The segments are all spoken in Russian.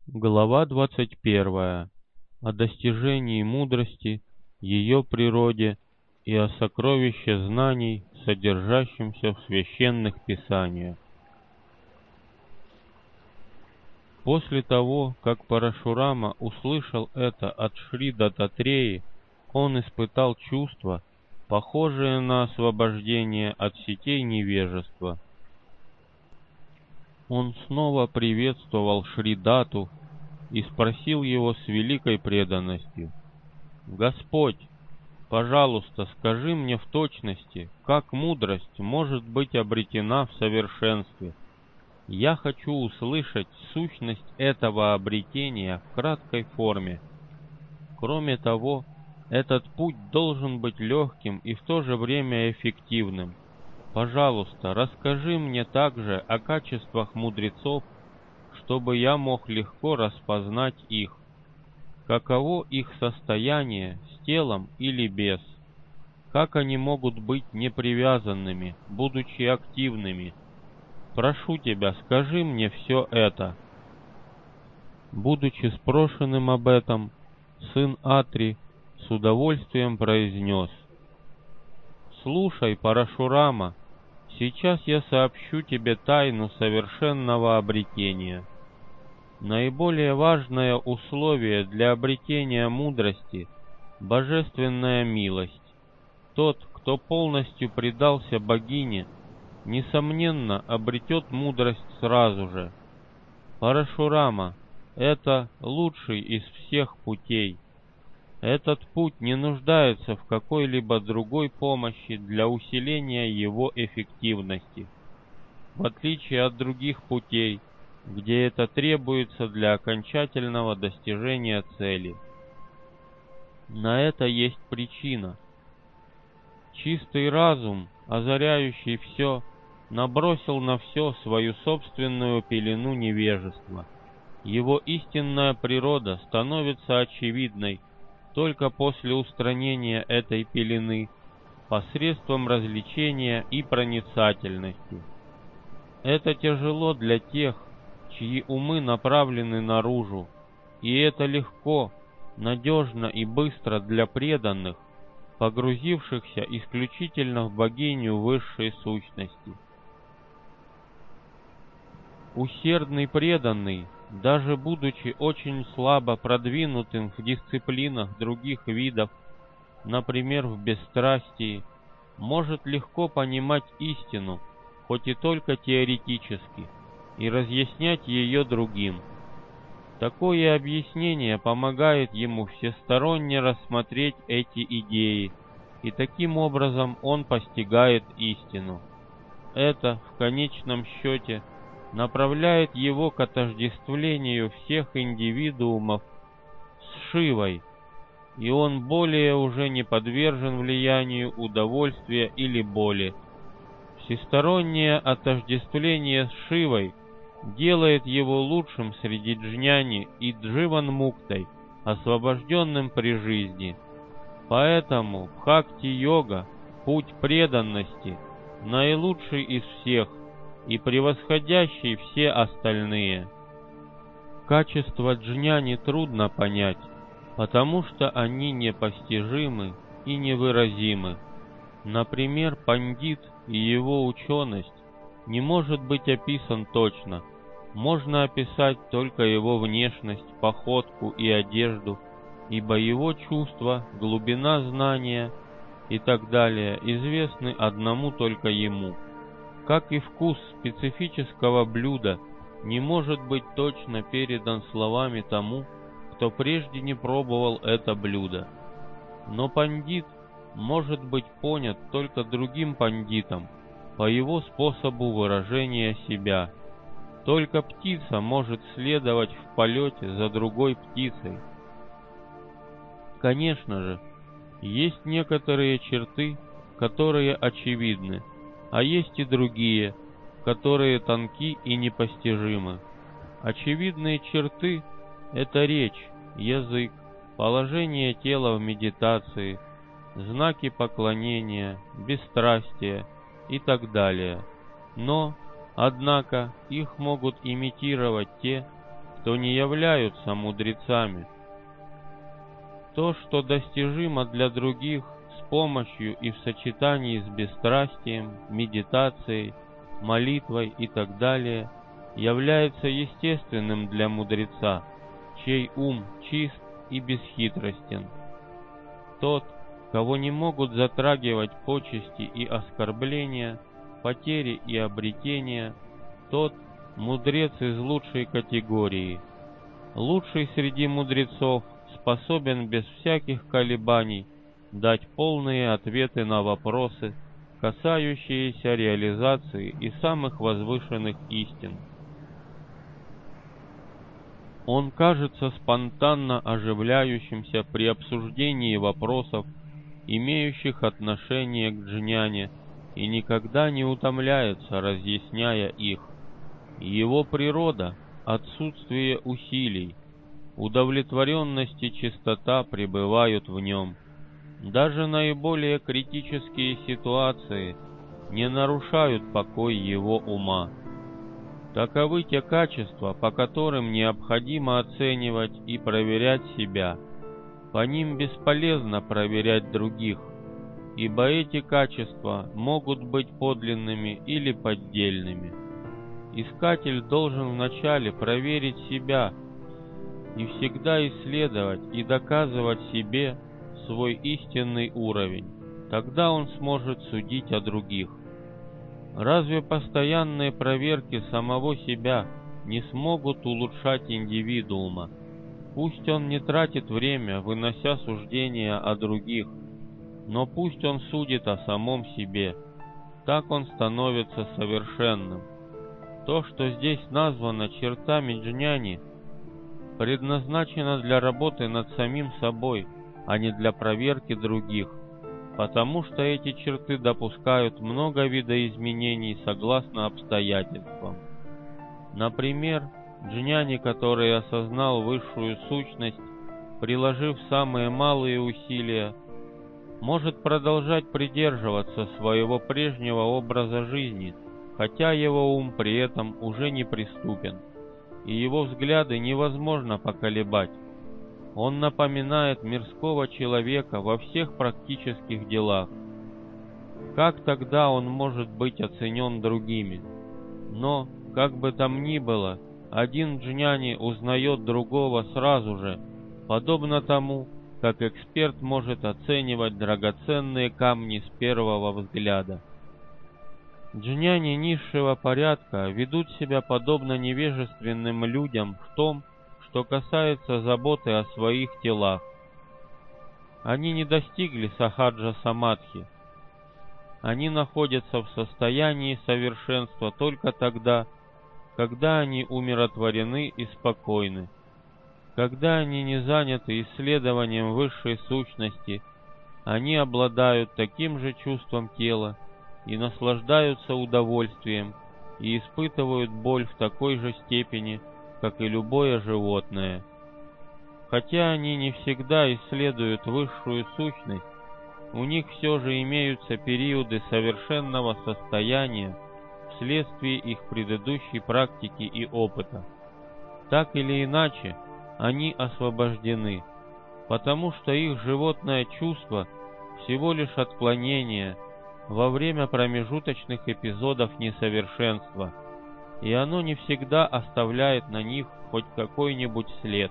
Глава 21. О достижении мудрости, ее природе и о сокровище знаний, содержащемся в священных писаниях. После того, как Парашурама услышал это от Шри Даттатреи, он испытал чувство, похожее на освобождение от сетей невежества. Он снова приветствовал Шри Датту и спросил его с великой преданностью: «Господь, пожалуйста, скажи мне в точности, как мудрость может быть обретена в совершенстве. Я хочу услышать сущность этого обретения в краткой форме. Кроме того, этот путь должен быть легким и в то же время эффективным. Пожалуйста, расскажи мне также о качествах мудрецов, чтобы я мог легко распознать их. Каково их состояние, с телом или без? Как они могут быть непривязанными, будучи активными? Прошу тебя, скажи мне все это». Будучи спрошенным об этом, сын Атри с удовольствием произнес: «Слушай, Парашурама, сейчас я сообщу тебе тайну совершенного обретения. Наиболее важное условие для обретения мудрости — божественная милость. Тот, кто полностью предался богине, несомненно, обретет мудрость сразу же. Парашурама — это лучший из всех путей. Этот путь не нуждается в какой-либо другой помощи для усиления его эффективности, в отличие от других путей, где это требуется для окончательного достижения цели. На это есть причина. Чистый разум, озаряющий все, набросил на все свою собственную пелену невежества. Его истинная природа становится очевидной только после устранения этой пелены посредством развлечения и проницательности. Это тяжело для тех, чьи умы направлены наружу, и это легко, надежно и быстро для преданных, погрузившихся исключительно в богиню высшей сущности. Усердный преданный, даже будучи очень слабо продвинутым в дисциплинах других видов, например, в бесстрастии, может легко понимать истину, хоть и только теоретически, и разъяснять ее другим. Такое объяснение помогает ему всесторонне рассмотреть эти идеи, и таким образом он постигает истину. Это, в конечном счете, направляет его к отождествлению всех индивидуумов с Шивой, и он более уже не подвержен влиянию удовольствия или боли. Всестороннее отождествление с Шивой делает его лучшим среди джняни и дживан-муктой, освобожденным при жизни. Поэтому бхакти-йога, путь преданности, наилучший из всех и превосходящий все остальные. Качества джняни трудно понять, потому что они непостижимы и невыразимы. Например, пандит и его ученость не может быть описан точно, можно описать только его внешность, походку и одежду, ибо его чувства, глубина знания и так далее известны одному только ему. Как и вкус специфического блюда не может быть точно передан словами тому, кто прежде не пробовал это блюдо. Но пандит может быть понят только другим пандитом по его способу выражения себя. Только птица может следовать в полете за другой птицей. Конечно же, есть некоторые черты, которые очевидны, а есть и другие, которые тонки и непостижимы. Очевидные черты — это речь, язык, положение тела в медитации, знаки поклонения, бесстрастие и так далее. Но, однако, их могут имитировать те, то не являются мудрецами. То, что достижимо для других с помощью и в сочетании с бесстрастием, медитацией, молитвой и так далее, является естественным для мудреца, чей ум чист и бесхитростен. Тот, кого не могут затрагивать почести и оскорбления, потери и обретения, тот мудрец из лучшей категории. Лучший среди мудрецов способен без всяких колебаний дать полные ответы на вопросы, касающиеся реализации и самых возвышенных истин. Он кажется спонтанно оживляющимся при обсуждении вопросов, имеющих отношение к джняне, и никогда не утомляется, разъясняя их. Его природа — отсутствие усилий, удовлетворенность и чистота пребывают в нем. Даже наиболее критические ситуации не нарушают покой его ума. Таковы те качества, по которым необходимо оценивать и проверять себя. По ним бесполезно проверять других, ибо эти качества могут быть подлинными или поддельными. Искатель должен вначале проверить себя и всегда исследовать и доказывать себе свой истинный уровень. Тогда он сможет судить о других. Разве постоянные проверки самого себя не смогут улучшать индивидуума? Пусть он не тратит время, вынося суждения о других, но пусть он судит о самом себе. Так он становится совершенным. То, что здесь названо чертами джняни, предназначено для работы над самим собой, а не для проверки других, потому что эти черты допускают много видоизменений согласно обстоятельствам. Например, джняни, который осознал высшую сущность, приложив самые малые усилия, может продолжать придерживаться своего прежнего образа жизни, хотя его ум при этом уже неприступен, и его взгляды невозможно поколебать. Он напоминает мирского человека во всех практических делах. Как тогда он может быть оценен другими? Но, как бы там ни было, один джняни узнает другого сразу же, подобно тому, как эксперт может оценивать драгоценные камни с первого взгляда. Джняни низшего порядка ведут себя подобно невежественным людям в том, что касается заботы о своих телах. Они не достигли сахаджа самадхи. Они находятся в состоянии совершенства только тогда, когда они умиротворены и спокойны. Когда они не заняты исследованием высшей сущности, они обладают таким же чувством тела и наслаждаются удовольствием и испытывают боль в такой же степени, как и любое животное. Хотя они не всегда исследуют высшую сущность, у них все же имеются периоды совершенного состояния вследствие их предыдущей практики и опыта. Так или иначе, они освобождены, потому что их животное чувство всего лишь отклонение во время промежуточных эпизодов несовершенства, и оно не всегда оставляет на них хоть какой-нибудь след.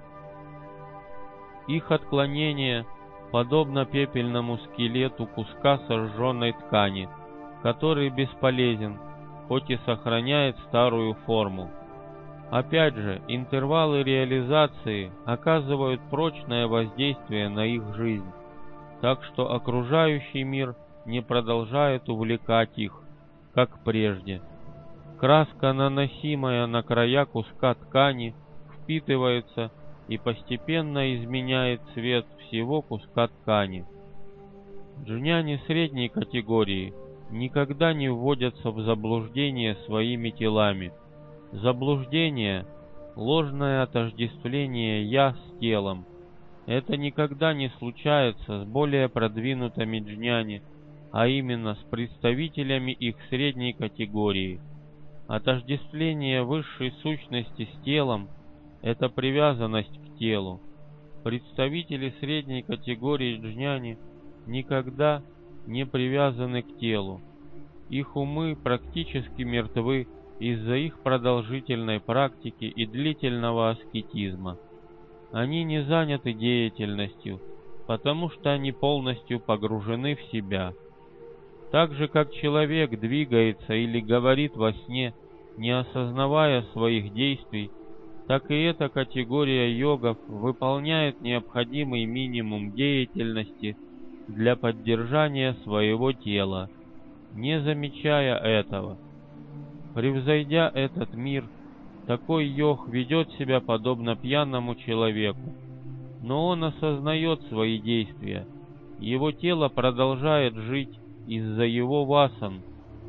Их отклонение подобно пепельному скелету куска сожженной ткани, который бесполезен, хоть и сохраняет старую форму. Опять же, интервалы реализации оказывают прочное воздействие на их жизнь, так что окружающий мир не продолжает увлекать их, как прежде. Краска, наносимая на края куска ткани, впитывается и постепенно изменяет цвет всего куска ткани. Джняни средней категории никогда не вводятся в заблуждение своими телами. Заблуждение — ложное отождествление «я» с телом. Это никогда не случается с более продвинутыми джняни, а именно с представителями их средней категории. Отождествление высшей сущности с телом это привязанность к телу. Представители средней категории джняни никогда не привязаны к телу. Их умы практически мертвы из-за их продолжительной практики и длительного аскетизма. Они не заняты деятельностью, потому что они полностью погружены в себя. Так же, как человек двигается или говорит во сне, не осознавая своих действий, так и эта категория йогов выполняет необходимый минимум деятельности для поддержания своего тела, не замечая этого. Превзойдя этот мир, такой йог ведет себя подобно пьяному человеку, но он осознает свои действия, его тело продолжает жить из-за его васан.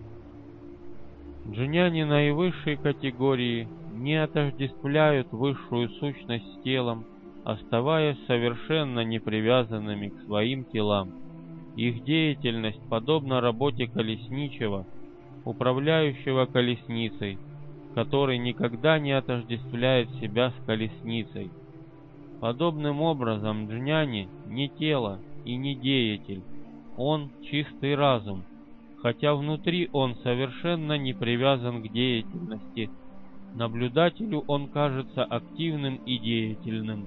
Джняни наивысшей категории не отождествляют высшую сущность с телом, оставаясь совершенно непривязанными к своим телам. Их деятельность подобна работе колесничего, управляющего колесницей, который никогда не отождествляет себя с колесницей. Подобным образом джняни не тело и не деятель, он чистый разум, хотя внутри он совершенно не привязан к деятельности. Наблюдателю он кажется активным и деятельным.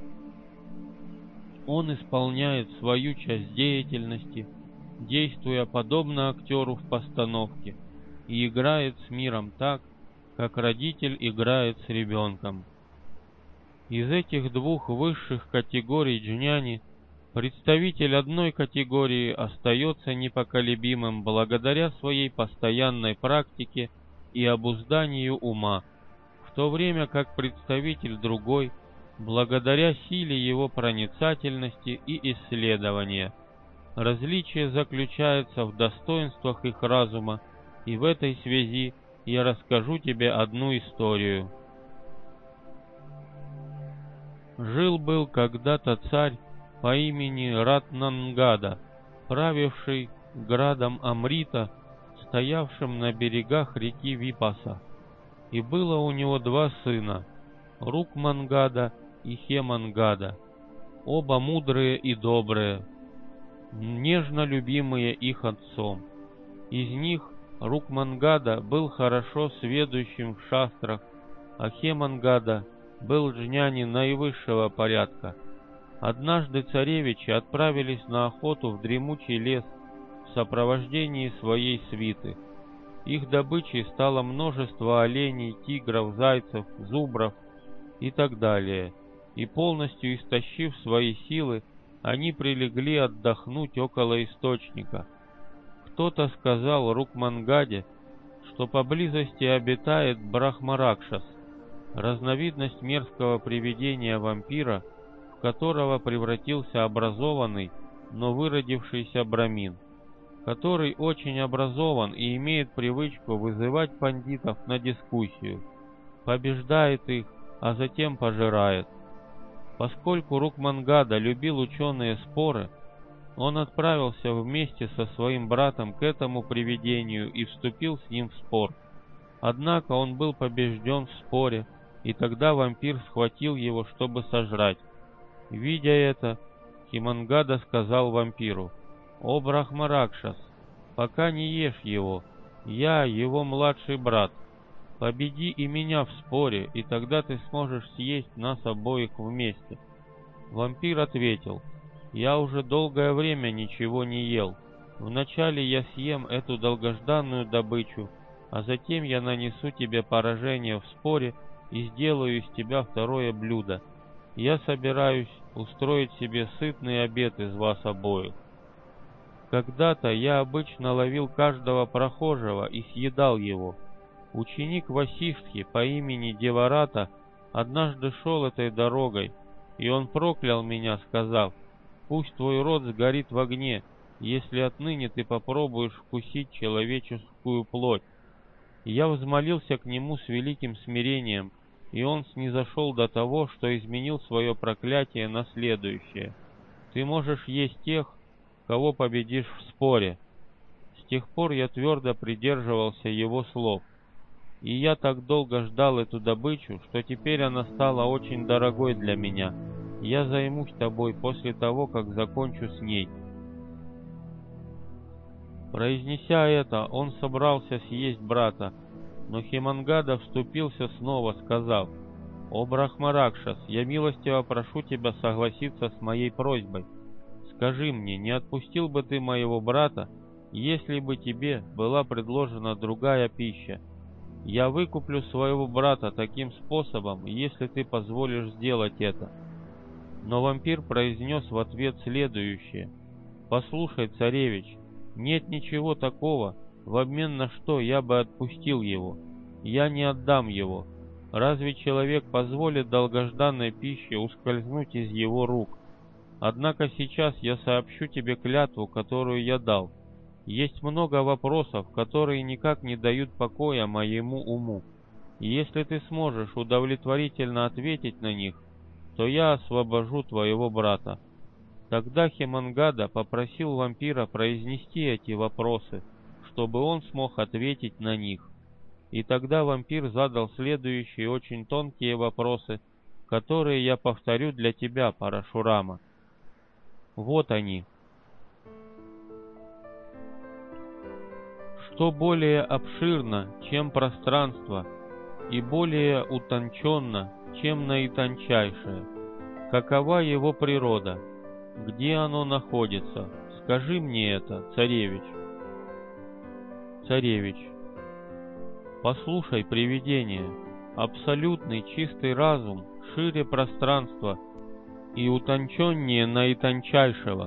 Он исполняет свою часть деятельности, действуя подобно актеру в постановке, и играет с миром так, как родитель играет с ребенком. Из этих двух высших категорий джняни представитель одной категории остается непоколебимым благодаря своей постоянной практике и обузданию ума, в то время как представитель другой, благодаря силе его проницательности и исследования. Различие заключается в достоинствах их разума, и в этой связи я расскажу тебе одну историю. Жил-был когда-то царь по имени Ратнангада, правивший градом Амрита, стоявшим на берегах реки Випаса. И было у него два сына, Рукмангада и Хемангада, оба мудрые и добрые, нежно любимые их отцом. Из них Рукмангада был хорошо сведущим в шастрах, а Хемангада был джняни наивысшего порядка. Однажды царевичи отправились на охоту в дремучий лес в сопровождении своей свиты. Их добычей стало множество оленей, тигров, зайцев, зубров и так далее, и полностью истощив свои силы, они прилегли отдохнуть около источника. Кто-то сказал Рукмангаде, что поблизости обитает Брахмаракшас, разновидность мерзкого привидения-вампира, в которого превратился образованный, но выродившийся брамин, который очень образован и имеет привычку вызывать пандитов на дискуссию, побеждает их, а затем пожирает. Поскольку Рукмангада любил ученые споры, он отправился вместе со своим братом к этому привидению и вступил с ним в спор. Однако он был побежден в споре, и тогда вампир схватил его, чтобы сожрать. Видя это, Хемангада сказал вампиру: «О, Брахмаракшас, пока не ешь его, я его младший брат. Победи и меня в споре, и тогда ты сможешь съесть нас обоих вместе». Вампир ответил: «Я уже долгое время ничего не ел. Вначале я съем эту долгожданную добычу, а затем я нанесу тебе поражение в споре и сделаю из тебя второе блюдо. Я собираюсь устроить себе сытный обед из вас обоих. Когда-то я обычно ловил каждого прохожего и съедал его. Ученик Васиштхи по имени Деварата однажды шел этой дорогой, и он проклял меня, сказав: «Пусть твой рот сгорит в огне, если отныне ты попробуешь вкусить человеческую плоть». И я взмолился к нему с великим смирением, и он снизошел до того, что изменил свое проклятие на следующее: «Ты можешь есть тех, кого победишь в споре». С тех пор я твердо придерживался его слов. и я так долго ждал эту добычу, что теперь она стала очень дорогой для меня. Я займусь тобой после того, как закончу с ней». Произнеся это, он собрался съесть брата, но Хемангада вступился снова, сказав: «О Брахмаракшас, я милостиво прошу тебя согласиться с моей просьбой. Скажи мне, не отпустил бы ты моего брата, если бы тебе была предложена другая пища? Я выкуплю своего брата таким способом, если ты позволишь сделать это». Но вампир произнес в ответ следующее: «Послушай, царевич, нет ничего такого, в обмен на что я бы отпустил его. Я не отдам его. Разве человек позволит долгожданной пище ускользнуть из его рук? Однако сейчас я сообщу тебе клятву, которую я дал. Есть много вопросов, которые никак не дают покоя моему уму. И если ты сможешь удовлетворительно ответить на них, то я освобожу твоего брата». Тогда Хемангада попросил вампира произнести эти вопросы, чтобы он смог ответить на них. И тогда вампир задал следующие очень тонкие вопросы, которые я повторю для тебя, Парашурама. Вот они. Что более обширно, чем пространство, и более утонченно, чем наитончайшее? Какова его природа? Где оно находится? Скажи мне это, царевич. Царевич: послушай, привидение, абсолютный чистый разум шире пространства и утонченнее наитончайшего.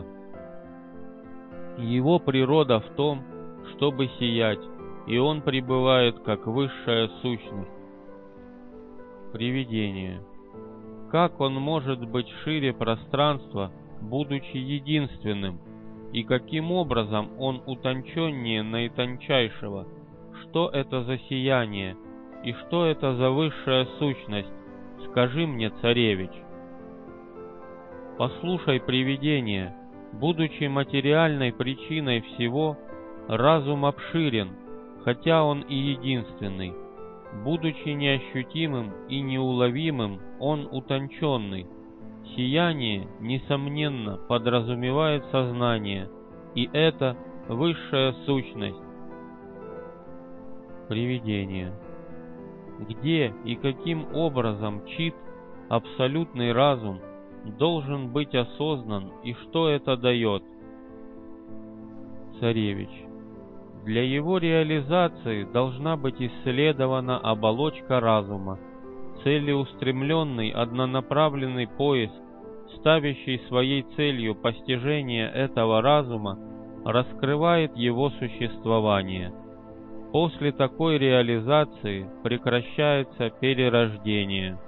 Его природа в том, чтобы сиять, и он пребывает как высшая сущность. Привидение: как он может быть шире пространства, будучи единственным, и каким образом он утонченнее наитончайшего? Что это за сияние, и что это за высшая сущность? Скажи мне, царевич. Послушай, привидение, будучи материальной причиной всего, разум обширен, хотя он и единственный. Будучи неощутимым и неуловимым, он утонченный. Сияние, несомненно, подразумевает сознание, и это высшая сущность. Привидение: где и каким образом чит, абсолютный разум, должен быть осознан, и что это дает? Царевич: для его реализации должна быть исследована оболочка разума. Целеустремленный однонаправленный поиск, ставящий своей целью постижение этого разума, раскрывает его существование. После такой реализации прекращается перерождение.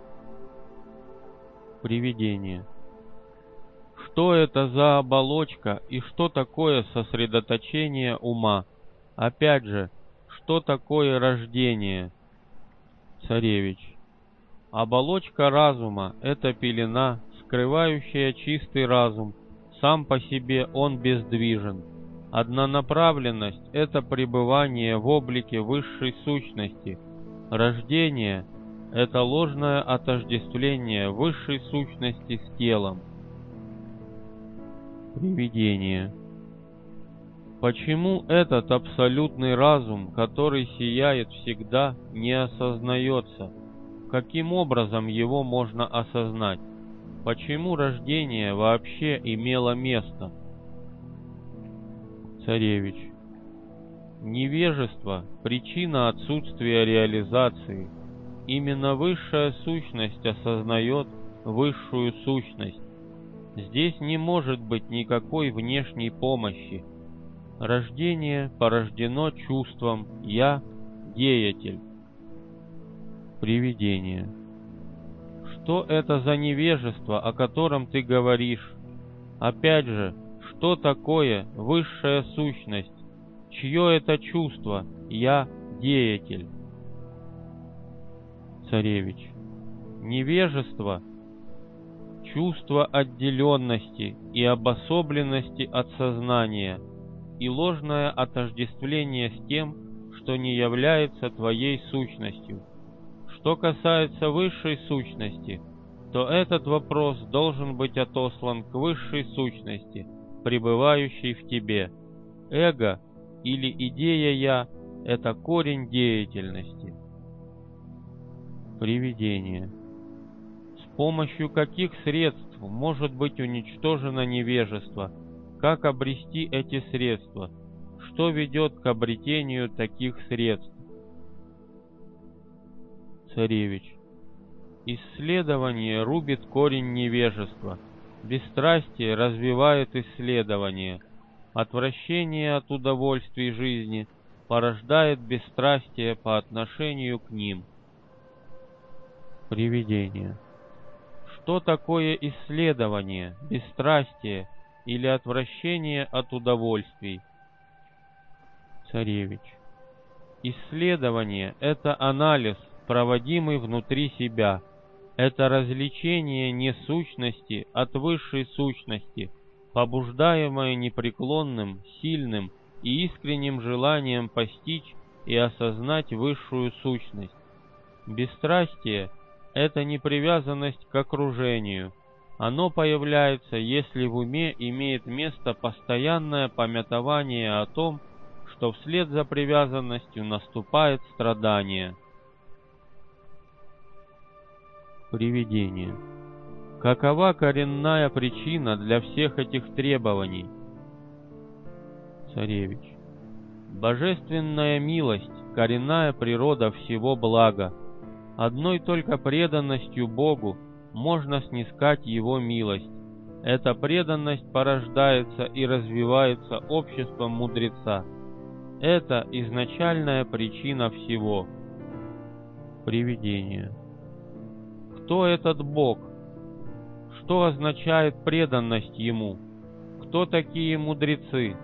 Привидение: что это за оболочка и что такое сосредоточение ума? Опять же, что такое рождение? Царевич: оболочка разума — это пелена, скрывающая чистый разум. Сам по себе он бездвижен. Однонаправленность — это пребывание в облике высшей сущности. Рождение — это ложное отождествление высшей сущности с телом. Привидение: почему этот абсолютный разум, который сияет всегда, не осознается? Каким образом его можно осознать? Почему рождение вообще имело место? Царевич: невежество — причина отсутствия реализации. Именно высшая сущность осознает высшую сущность. Здесь не может быть никакой внешней помощи. Рождение порождено чувством «я» — деятель. Привидение: что это за невежество, о котором ты говоришь? Опять же, что такое высшая сущность? Чье это чувство «я» — деятель? Царевич: невежество — чувство отделенности и обособленности от сознания и ложное отождествление с тем, что не является твоей сущностью. Что касается высшей сущности, то этот вопрос должен быть отослан к высшей сущности, пребывающей в тебе. Эго или идея «я» — это корень деятельности. Привидение. С помощью каких средств может быть уничтожено невежество? Как обрести эти средства? Что ведет к обретению таких средств? Царевич. Исследование рубит корень невежества. Бесстрастие развивает исследование. Отвращение от удовольствий жизни порождает бесстрастие по отношению к ним. Привидение. Что такое исследование, бесстрастие или отвращение от удовольствий? Царевич. Исследование — это анализ, проводимый внутри себя. Это развлечение не сущности от высшей сущности, побуждаемое непреклонным, сильным и искренним желанием постичь и осознать высшую сущность. Бесстрастие — это непривязанность к окружению. Оно появляется, если в уме имеет место постоянное памятование о том, что вслед за привязанностью наступает страдание. Привидение. Какова коренная причина для всех этих требований? Царевич. Божественная милость, коренная природа всего блага. Одной только преданностью Богу можно снискать Его милость. Эта преданность порождается и развивается обществом мудреца. Это изначальная причина всего. Привидение. Кто этот Бог? Что означает преданность Ему? Кто такие мудрецы?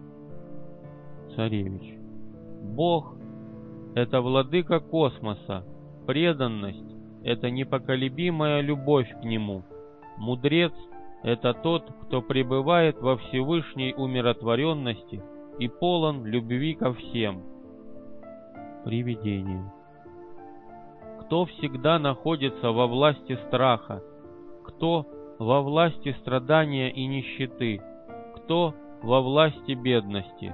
Царевич. Бог — это владыка космоса. Преданность — это непоколебимая любовь к Нему. Мудрец — это тот, кто пребывает во Всевышней умиротворенности и полон любви ко всем. Привидение. Кто всегда находится во власти страха? Кто во власти страдания и нищеты? Кто во власти бедности?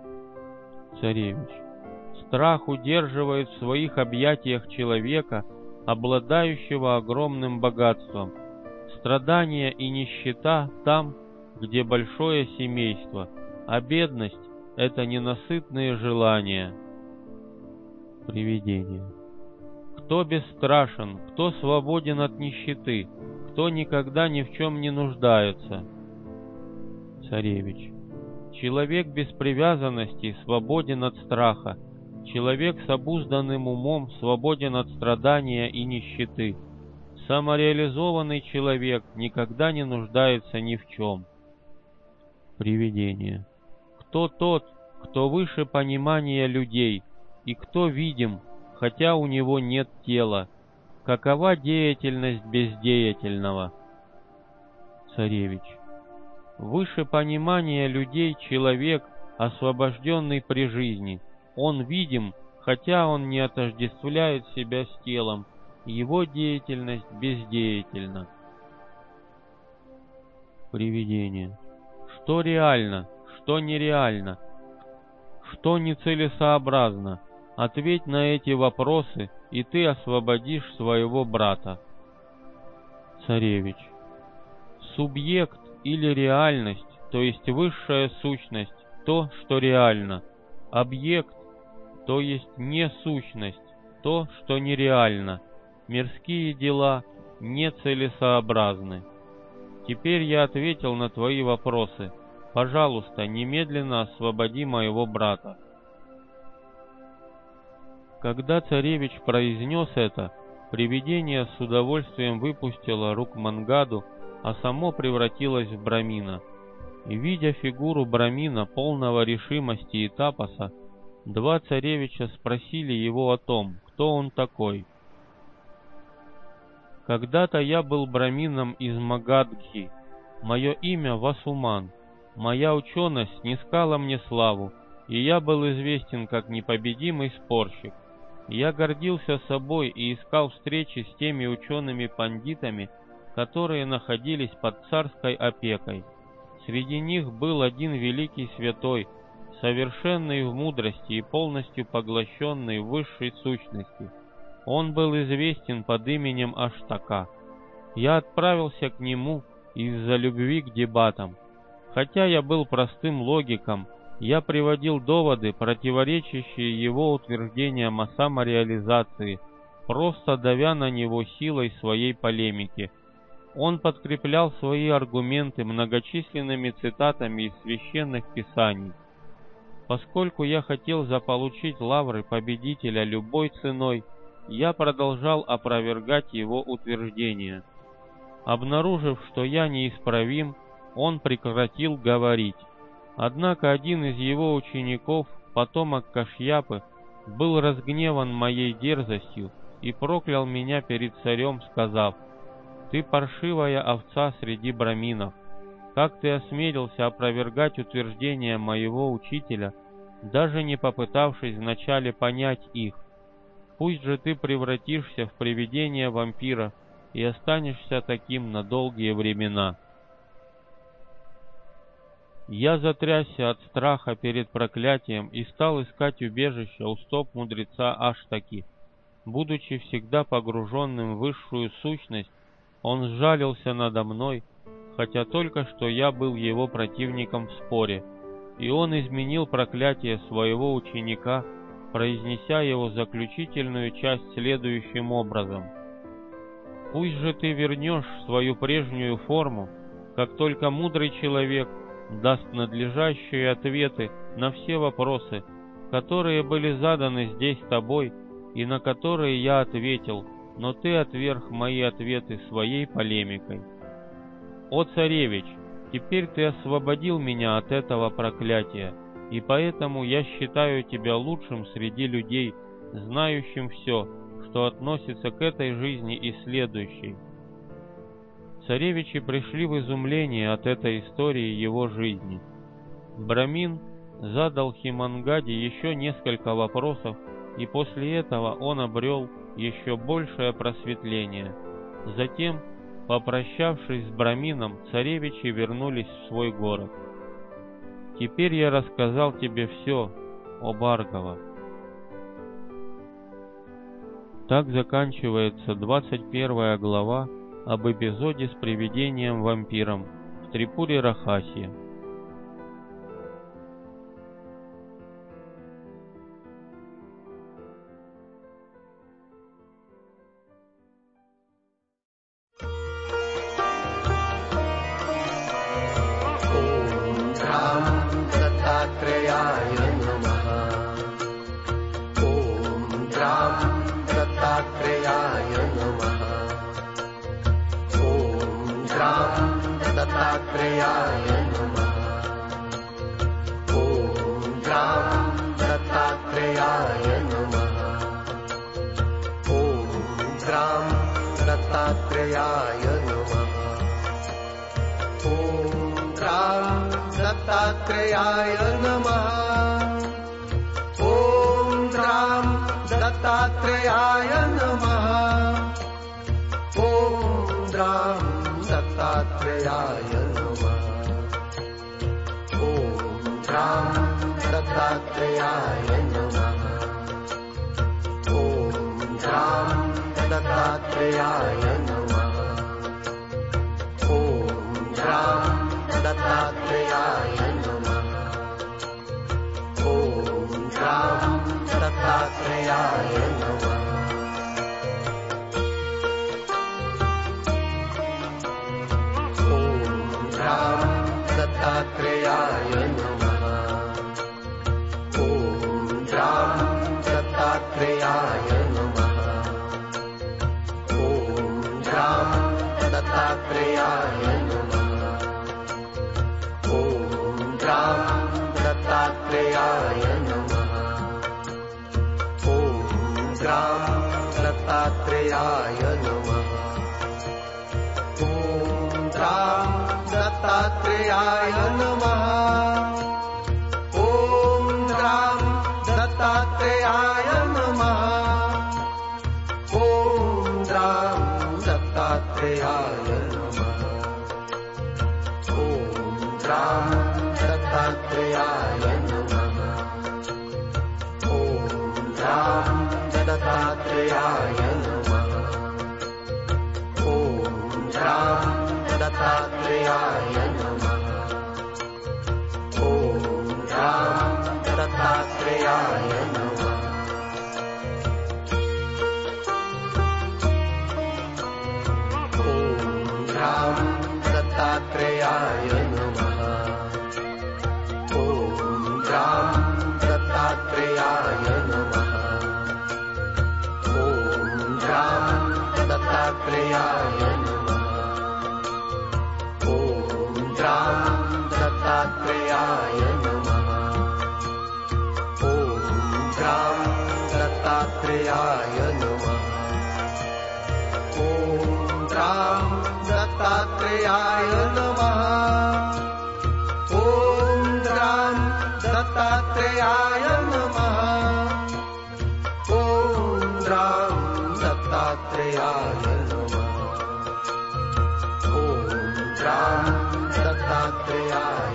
Царевич. Страх удерживает в своих объятиях человека, обладающего огромным богатством. Страдания и нищета там, где большое семейство, а бедность — это ненасытные желания. Привидение. Кто бесстрашен, кто свободен от нищеты, кто никогда ни в чем не нуждается? Царевич. Человек без привязанности свободен от страха. Человек с обузданным умом свободен от страдания и нищеты. Самореализованный человек никогда не нуждается ни в чем. Привидение. Кто тот, кто выше понимания людей, и кто видим, хотя у него нет тела? Какова деятельность бездеятельного? Царевич. Выше понимания людей человек, освобожденный при жизни. Он видим, хотя он не отождествляет себя с телом. Его деятельность бездеятельна. Привидение. Что реально, что нереально, что нецелесообразно? Ответь на эти вопросы, и ты освободишь своего брата. Царевич. Субъект или реальность, то есть высшая сущность, то, что реально. Объект, то есть не сущность, то, что нереально. Мирские дела нецелесообразны. Теперь я ответил на твои вопросы. Пожалуйста, немедленно освободи моего брата. Когда царевич произнес это, привидение с удовольствием выпустило Рукмангаду, а само превратилось в Брамина. И, видя фигуру Брамина, полного решимости и тапаса, два царевича спросили его о том, кто он такой. Когда-то я был Брамином из Магадхи. Мое имя Васуман. Моя ученость снискала мне славу. и я был известен как непобедимый спорщик. Я гордился собой и искал встречи с теми учеными-пандитами, которые находились под царской опекой. Среди них был один великий святой, совершенный в мудрости и полностью поглощенный в высшей сущности. Он был известен под именем Аштака. Я отправился к нему из-за любви к дебатам. Хотя я был простым логиком, я приводил доводы, противоречащие его утверждениям о самореализации, просто давя на него силой своей полемики. Он подкреплял свои аргументы многочисленными цитатами из священных писаний. Поскольку я хотел заполучить лавры победителя любой ценой, я продолжал опровергать его утверждения. Обнаружив, что я неисправим, он прекратил говорить. Однако один из его учеников, потомок Кашьяпы, был разгневан моей дерзостью и проклял меня перед царем, сказав: «Ты паршивая овца среди браминов. Как ты осмелился опровергать утверждения моего учителя, даже не попытавшись вначале понять их? Пусть же ты превратишься в привидение вампира и останешься таким на долгие времена». Я затрясся от страха перед проклятием и стал искать убежище у стоп мудреца Аштаки. Будучи всегда погруженным в высшую сущность, он сжалился надо мной, хотя только что я был его противником в споре, и он изменил проклятие своего ученика, произнеся его заключительную часть следующим образом: «Пусть же ты вернешь свою прежнюю форму, как только мудрый человек даст надлежащие ответы на все вопросы, которые были заданы здесь тобой и на которые я ответил, но ты отверг мои ответы своей полемикой. О царевич, теперь ты освободил меня от этого проклятия, и поэтому я считаю тебя лучшим среди людей, знающим все, что относится к этой жизни и следующей». Царевичи пришли в изумление от этой истории его жизни. Брамин задал Химангаде еще несколько вопросов, и после этого он обрел еще большее просветление. Затем, попрощавшись с Брамином, царевичи вернулись в свой город. «Теперь я рассказал тебе все, о Баргава». Так заканчивается 21 глава об эпизоде с привидением-вампиром в Трипуре Рахасе. दत्तात्रेयाय नमः। ॐ ग्रां दत्तात्रेयाय नमः। ॐ ग्रां दत्तात्रेयाय नमः। ॐ ग्रां दत्तात्रेयाय नमः। ॐ ग्रां दत्तात्रेयाय नमः। ॐ ग्रां दत्तात्रेयाय नमः। ॐ ग्रां दत्तात्रेयाय नमः। ॐ ग्रां दत्तात्रेयाय नमः। ॐ ग्रां दत्तात्रेयाय नमः। ॐ ग्रां दत्तात्रेयाय नमः। ॐ ग्रां दत्तात्रेयाय नमः। ॐ ग्रां दत्तात्रेयाय नमः। ॐ ग्रां दत्तात्रेयाय नमः। ॐ Dhattatreya